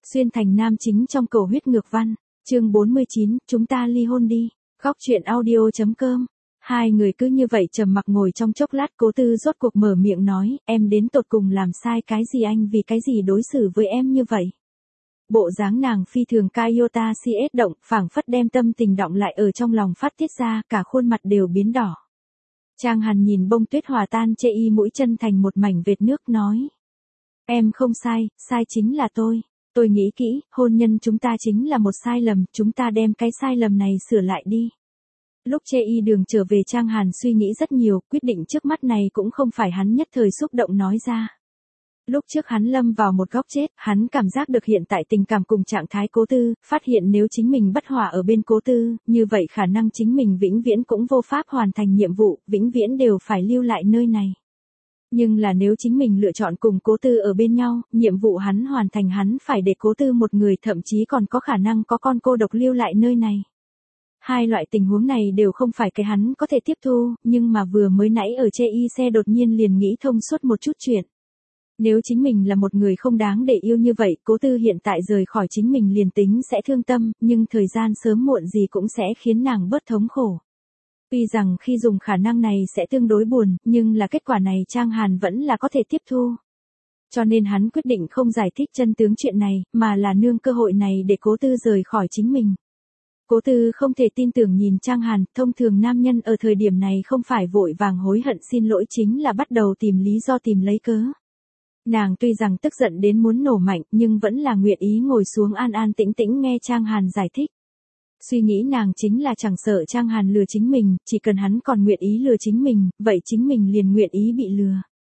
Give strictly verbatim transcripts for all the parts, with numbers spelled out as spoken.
Xuyên thành nam chính trong cầu huyết ngược văn, chương bốn mươi chín, chúng ta ly hôn đi. Góc truyện audio chấm com. Hai người cứ như vậy trầm mặc ngồi trong chốc lát, Cố Tư rốt cuộc mở miệng nói, em đến tột cùng làm sai cái gì, anh vì cái gì đối xử với em như vậy? Bộ dáng nàng phi thường Kaiota si ết động, phảng phất đem tâm tình đọng lại ở trong lòng phát tiết ra, cả khuôn mặt đều biến đỏ. Trang Hàn nhìn bông tuyết hòa tan chê y mũi chân thành một mảnh vệt nước nói. Em không sai, sai chính là tôi. Tôi nghĩ kỹ, hôn nhân chúng ta chính là một sai lầm, chúng ta đem cái sai lầm này sửa lại đi. Lúc chê y đường trở về, Trang Hàn suy nghĩ rất nhiều, quyết định trước mắt này cũng không phải hắn nhất thời xúc động nói ra. Lúc trước hắn lâm vào một góc chết, hắn cảm giác được hiện tại tình cảm cùng trạng thái Cố Tư, phát hiện nếu chính mình bất hòa ở bên Cố Tư, như vậy khả năng chính mình vĩnh viễn cũng vô pháp hoàn thành nhiệm vụ, vĩnh viễn đều phải lưu lại nơi này. Nhưng là nếu chính mình lựa chọn cùng Cố Tư ở bên nhau, nhiệm vụ hắn hoàn thành, hắn phải để Cố Tư một người, thậm chí còn có khả năng có con cô độc lưu lại nơi này. Hai loại tình huống này đều không phải cái hắn có thể tiếp thu, nhưng mà vừa mới nãy ở chê y xe đột nhiên liền nghĩ thông suốt một chút chuyện. Nếu chính mình là một người không đáng để yêu như vậy, Cố Tư hiện tại rời khỏi chính mình liền tính sẽ thương tâm, nhưng thời gian sớm muộn gì cũng sẽ khiến nàng bớt thống khổ. Tuy rằng khi dùng khả năng này sẽ tương đối buồn, nhưng là kết quả này Trang Hàn vẫn là có thể tiếp thu. Cho nên hắn quyết định không giải thích chân tướng chuyện này, mà là nương cơ hội này để Cố Tư rời khỏi chính mình. Cố Tư không thể tin tưởng nhìn Trang Hàn, thông thường nam nhân ở thời điểm này không phải vội vàng hối hận xin lỗi chính là bắt đầu tìm lý do, tìm lấy cớ. Nàng tuy rằng tức giận đến muốn nổ mạnh, nhưng vẫn là nguyện ý ngồi xuống an an tĩnh tĩnh nghe Trang Hàn giải thích. Suy nghĩ nàng chính là chẳng sợ Trang Hàn lừa chính mình, chỉ cần hắn còn nguyện ý lừa chính mình, vậy chính mình liền nguyện ý bị lừa.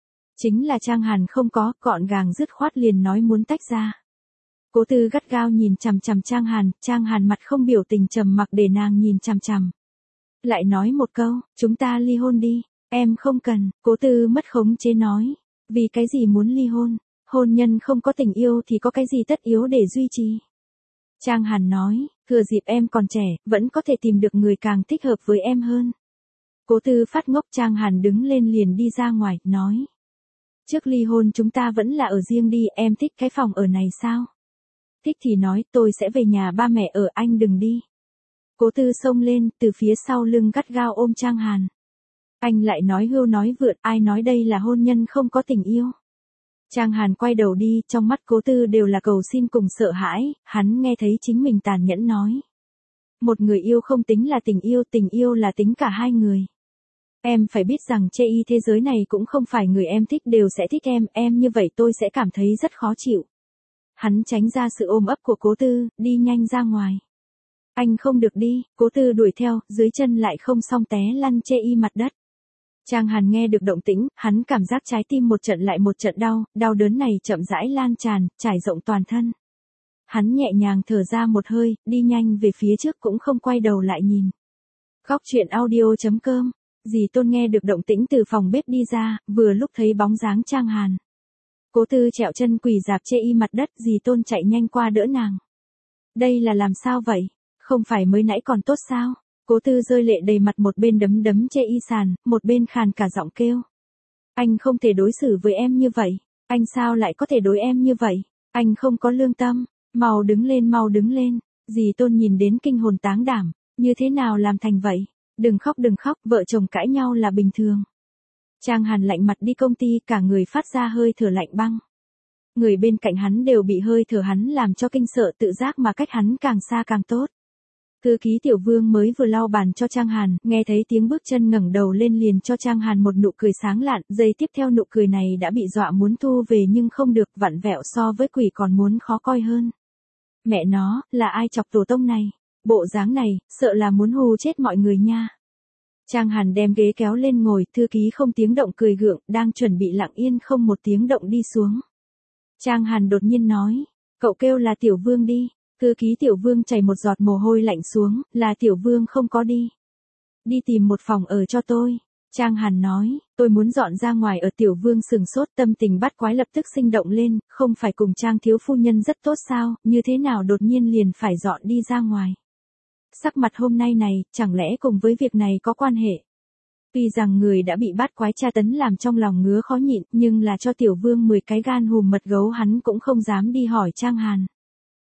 Chính là Trang Hàn không có, gọn gàng dứt khoát liền nói muốn tách ra. Cố Tư gắt gao nhìn chằm chằm Trang Hàn, Trang Hàn mặt không biểu tình trầm mặc để nàng nhìn chằm chằm. Lại nói một câu, chúng ta ly hôn đi, em không cần, Cố Tư mất khống chế nói. Vì cái gì muốn ly hôn? Hôn nhân không có tình yêu thì có cái gì tất yếu để duy trì? Trang Hàn nói, thừa dịp em còn trẻ, vẫn có thể tìm được người càng thích hợp với em hơn. Cố Tư phát ngốc. Trang Hàn đứng lên liền đi ra ngoài, nói. Trước ly hôn chúng ta vẫn là ở riêng đi, em thích cái phòng ở này sao? Thích thì nói, tôi sẽ về nhà ba mẹ ở, anh đừng đi. Cố Tư xông lên, từ phía sau lưng gắt gao ôm Trang Hàn. Anh lại nói hưu nói vượt, ai nói đây là hôn nhân không có tình yêu. Trang Hàn quay đầu đi, trong mắt Cố Tư đều là cầu xin cùng sợ hãi, hắn nghe thấy chính mình tàn nhẫn nói. Một người yêu không tính là tình yêu, tình yêu là tính cả hai người. Em phải biết rằng chê y thế giới này cũng không phải người em thích đều sẽ thích em, em như vậy tôi sẽ cảm thấy rất khó chịu. Hắn tránh ra sự ôm ấp của Cố Tư, đi nhanh ra ngoài. Anh không được đi, Cố Tư đuổi theo, dưới chân lại không xong té lăn chê y mặt đất. Trang Hàn nghe được động tĩnh, hắn cảm giác trái tim một trận lại một trận đau, đau đớn này chậm rãi lan tràn, trải rộng toàn thân. Hắn nhẹ nhàng thở ra một hơi, đi nhanh về phía trước cũng không quay đầu lại nhìn. Góc truyện audio chấm com. Dì Tôn nghe được động tĩnh từ phòng bếp đi ra, vừa lúc thấy bóng dáng Trang Hàn. Cố Tư trẹo chân quỳ dạp chê y mặt đất, dì Tôn chạy nhanh qua đỡ nàng. Đây là làm sao vậy? Không phải mới nãy còn tốt sao? Cố Tư rơi lệ đầy mặt, một bên đấm đấm chê y sàn, một bên khàn cả giọng kêu. Anh không thể đối xử với em như vậy. Anh sao lại có thể đối em như vậy? Anh không có lương tâm. Mau đứng lên, mau đứng lên. Dì Tôn nhìn đến kinh hồn táng đảm. Như thế nào làm thành vậy? Đừng khóc đừng khóc, vợ chồng cãi nhau là bình thường. Trang Hàn lạnh mặt đi công ty, cả người phát ra hơi thở lạnh băng. Người bên cạnh hắn đều bị hơi thở hắn làm cho kinh sợ, tự giác mà cách hắn càng xa càng tốt. Thư ký Tiểu Vương mới vừa lau bàn cho Trang Hàn, nghe thấy tiếng bước chân ngẩng đầu lên liền cho Trang Hàn một nụ cười sáng lạn, giây tiếp theo nụ cười này đã bị dọa muốn thu về nhưng không được, vặn vẹo so với quỷ còn muốn khó coi hơn. Mẹ nó, là ai chọc tổ tông này? Bộ dáng này, sợ là muốn hù chết mọi người nha. Trang Hàn đem ghế kéo lên ngồi, thư ký không tiếng động cười gượng, đang chuẩn bị lặng yên không một tiếng động đi xuống. Trang Hàn đột nhiên nói, cậu kêu là Tiểu Vương đi. Thư ký Tiểu Vương chảy một giọt mồ hôi lạnh xuống, là Tiểu Vương không có đi. Đi tìm một phòng ở cho tôi. Trang Hàn nói, tôi muốn dọn ra ngoài ở. Tiểu Vương sừng sốt, tâm tình bắt quái lập tức sinh động lên, không phải cùng Trang thiếu phu nhân rất tốt sao, như thế nào đột nhiên liền phải dọn đi ra ngoài. Sắc mặt hôm nay này, chẳng lẽ cùng với việc này có quan hệ? Tuy rằng người đã bị bát quái tra tấn làm trong lòng ngứa khó nhịn, nhưng là cho Tiểu Vương mười cái gan hùm mật gấu hắn cũng không dám đi hỏi Trang Hàn.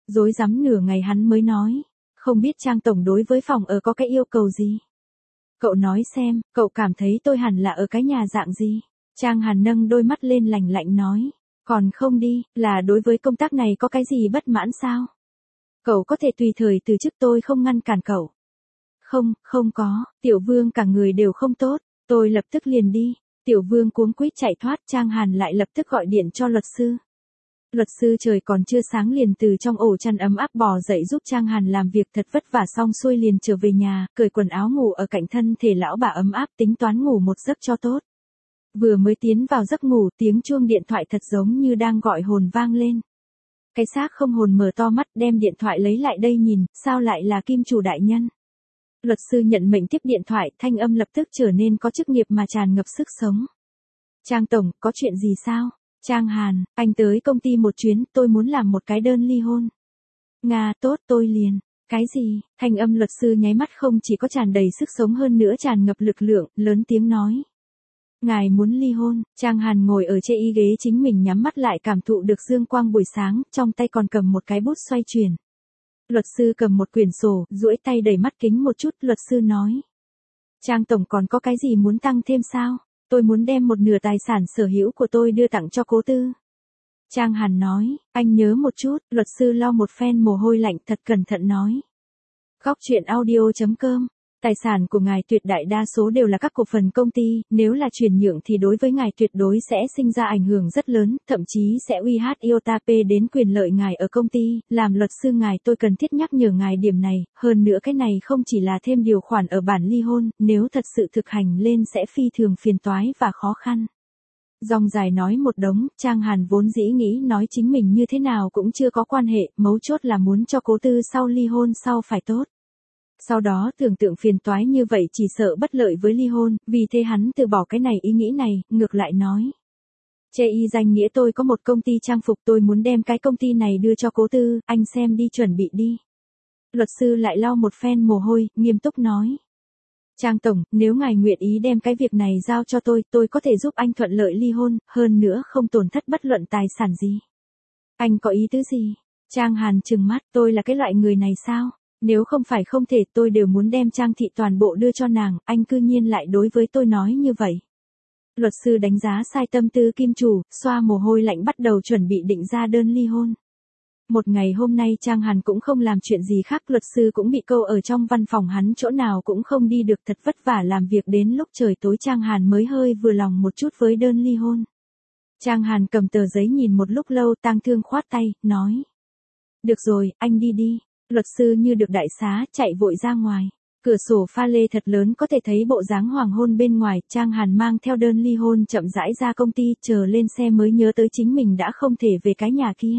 Rối rắm nửa ngày hắn mới nói, không biết Trang tổng đối với phòng ở có cái yêu cầu gì? Cậu nói xem, cậu cảm thấy tôi hẳn là ở cái nhà dạng gì? Trang Hàn nâng đôi mắt lên lạnh lạnh nói, còn không đi, là đối với công tác này có cái gì bất mãn sao? Cậu có thể tùy thời từ chức, tôi không ngăn cản cậu. Không, không có, Tiểu Vương cả người đều không tốt, tôi lập tức liền đi. Tiểu Vương cuống quýt chạy thoát, Trang Hàn lại lập tức gọi điện cho luật sư. Luật sư trời còn chưa sáng liền từ trong ổ chăn ấm áp bò dậy giúp Trang Hàn làm việc thật vất vả, xong xuôi liền trở về nhà, cởi quần áo ngủ ở cạnh thân thể lão bà ấm áp, tính toán ngủ một giấc cho tốt. Vừa mới tiến vào giấc ngủ, tiếng chuông điện thoại thật giống như đang gọi hồn vang lên. Cái xác không hồn mở to mắt, đem điện thoại lấy lại đây nhìn, sao lại là Kim chủ đại nhân? Luật sư nhận mệnh tiếp điện thoại, thanh âm lập tức trở nên có chức nghiệp mà tràn ngập sức sống. Trang tổng, có chuyện gì sao? Trang Hàn, anh tới công ty một chuyến, tôi muốn làm một cái đơn ly hôn. Nga, tốt, tôi liền. Cái gì? Thanh âm luật sư nháy mắt không chỉ có tràn đầy sức sống hơn nữa tràn ngập lực lượng, lớn tiếng nói. Ngài muốn ly hôn? Trang Hàn ngồi ở trên y ghế chính mình, nhắm mắt lại cảm thụ được dương quang buổi sáng, trong tay còn cầm một cái bút xoay chuyển. Luật sư cầm một quyển sổ, duỗi tay đẩy mắt kính một chút, luật sư nói. Trang tổng còn có cái gì muốn tăng thêm sao? Tôi muốn đem một nửa tài sản sở hữu của tôi đưa tặng cho cố tư. Trang Hàn nói, anh nhớ một chút, luật sư lau một phen mồ hôi lạnh, thật cẩn thận nói. Góc truyện audio chấm com. Tài sản của ngài tuyệt đại đa số đều là các cổ phần công ty, nếu là chuyển nhượng thì đối với ngài tuyệt đối sẽ sinh ra ảnh hưởng rất lớn, thậm chí sẽ uy hiếp iota pê đến quyền lợi ngài ở công ty. Làm luật sư ngài, tôi cần thiết nhắc nhở ngài điểm này, hơn nữa cái này không chỉ là thêm điều khoản ở bản ly hôn, nếu thật sự thực hành lên sẽ phi thường phiền toái và khó khăn. Dòng dài nói một đống, Trang Hàn vốn dĩ nghĩ nói chính mình như thế nào cũng chưa có quan hệ, mấu chốt là muốn cho cố tư sau ly hôn sau phải tốt. Sau đó tưởng tượng phiền toái như vậy chỉ sợ bất lợi với ly hôn, vì thế hắn từ bỏ cái này ý nghĩ này, ngược lại nói. Chê y danh nghĩa tôi có một công ty trang phục, tôi muốn đem cái công ty này đưa cho cố tư, anh xem đi, chuẩn bị đi. Luật sư lại lau một phen mồ hôi, nghiêm túc nói. Trang tổng, nếu ngài nguyện ý đem cái việc này giao cho tôi, tôi có thể giúp anh thuận lợi ly hôn, hơn nữa không tổn thất bất luận tài sản gì. Anh có ý tứ gì? Trang Hàn trừng mắt, tôi là cái loại người này sao? Nếu không phải không thể, tôi đều muốn đem Trang thị toàn bộ đưa cho nàng, anh cư nhiên lại đối với tôi nói như vậy. Luật sư đánh giá sai tâm tư kim chủ, xoa mồ hôi lạnh bắt đầu chuẩn bị định ra đơn ly hôn. Một ngày hôm nay Trang Hàn cũng không làm chuyện gì khác, luật sư cũng bị câu ở trong văn phòng, hắn chỗ nào cũng không đi được, thật vất vả làm việc đến lúc trời tối Trang Hàn mới hơi vừa lòng một chút với đơn ly hôn. Trang Hàn cầm tờ giấy nhìn một lúc lâu, tang thương khoát tay, nói. Được rồi, anh đi đi. Luật sư như được đại xá, chạy vội ra ngoài. Cửa sổ pha lê thật lớn có thể thấy bộ dáng hoàng hôn bên ngoài, Trang Hàn mang theo đơn ly hôn chậm rãi ra công ty, chờ lên xe mới nhớ tới chính mình đã không thể về cái nhà kia.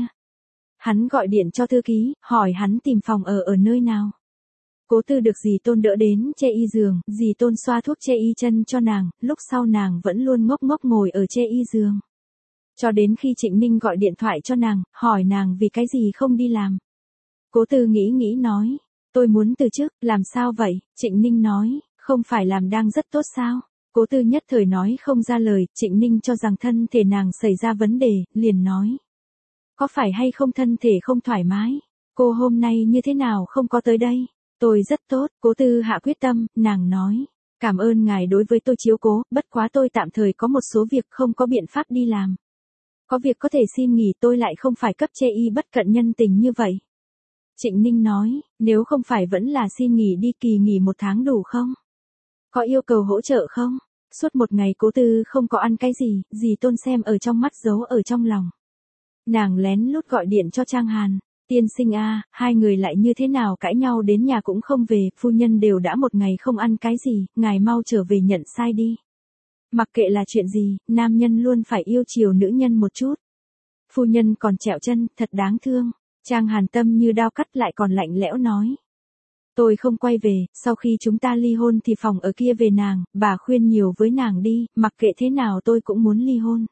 Hắn gọi điện cho thư ký, hỏi hắn tìm phòng ở ở nơi nào. Cố tư được dì Tôn đỡ đến chê y giường, dì Tôn xoa thuốc chê y chân cho nàng, lúc sau nàng vẫn luôn ngốc ngốc ngồi ở chê y giường. Cho đến khi Trịnh Ninh gọi điện thoại cho nàng, hỏi nàng vì cái gì không đi làm. Cố tư nghĩ nghĩ nói, tôi muốn từ chức, làm sao vậy? Trịnh Ninh nói, không phải làm đang rất tốt sao? Cố tư nhất thời nói không ra lời, Trịnh Ninh cho rằng thân thể nàng xảy ra vấn đề, liền nói. Có phải hay không thân thể không thoải mái? Cô hôm nay như thế nào không có tới đây? Tôi rất tốt, cố tư hạ quyết tâm, nàng nói. Cảm ơn ngài đối với tôi chiếu cố, bất quá tôi tạm thời có một số việc không có biện pháp đi làm. Có việc có thể xin nghỉ, tôi lại không phải cấp chê y bất cận nhân tình như vậy. Trịnh Ninh nói, nếu không phải vẫn là xin nghỉ đi, kỳ nghỉ một tháng đủ không? Có yêu cầu hỗ trợ không? Suốt một ngày cố tư không có ăn cái gì, dì Tôn xem ở trong mắt giấu ở trong lòng. Nàng lén lút gọi điện cho Trang Hàn. Tiên sinh a, hai người lại như thế nào cãi nhau đến nhà cũng không về, phu nhân đều đã một ngày không ăn cái gì, ngài mau trở về nhận sai đi. Mặc kệ là chuyện gì, nam nhân luôn phải yêu chiều nữ nhân một chút. Phu nhân còn trẹo chân, thật đáng thương. Trang Hàn tâm như đao cắt lại còn lạnh lẽo nói. Tôi không quay về, sau khi chúng ta ly hôn thì phòng ở kia về nàng, bà khuyên nhiều với nàng đi, mặc kệ thế nào tôi cũng muốn ly hôn.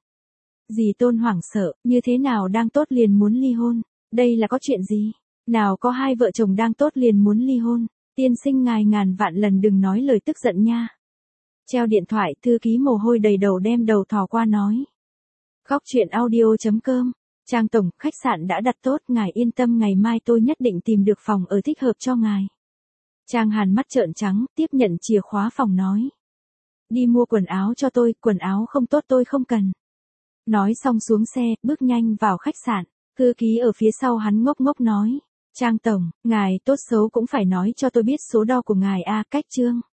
Dì Tôn hoảng sợ, như thế nào đang tốt liền muốn ly hôn, đây là có chuyện gì? Nào có hai vợ chồng đang tốt liền muốn ly hôn, tiên sinh ngài ngàn vạn lần đừng nói lời tức giận nha. Treo điện thoại, thư ký mồ hôi đầy đầu đem đầu thò qua nói. Góc truyện audio chấm com Trang tổng, khách sạn đã đặt tốt, ngài yên tâm, ngày mai tôi nhất định tìm được phòng ở thích hợp cho ngài. Trang Hàn mắt trợn trắng, tiếp nhận chìa khóa phòng nói. Đi mua quần áo cho tôi, quần áo không tốt tôi không cần. Nói xong xuống xe, bước nhanh vào khách sạn. Thư ký ở phía sau hắn ngốc ngốc nói. Trang tổng, ngài tốt xấu cũng phải nói cho tôi biết số đo của ngài a, cách chương.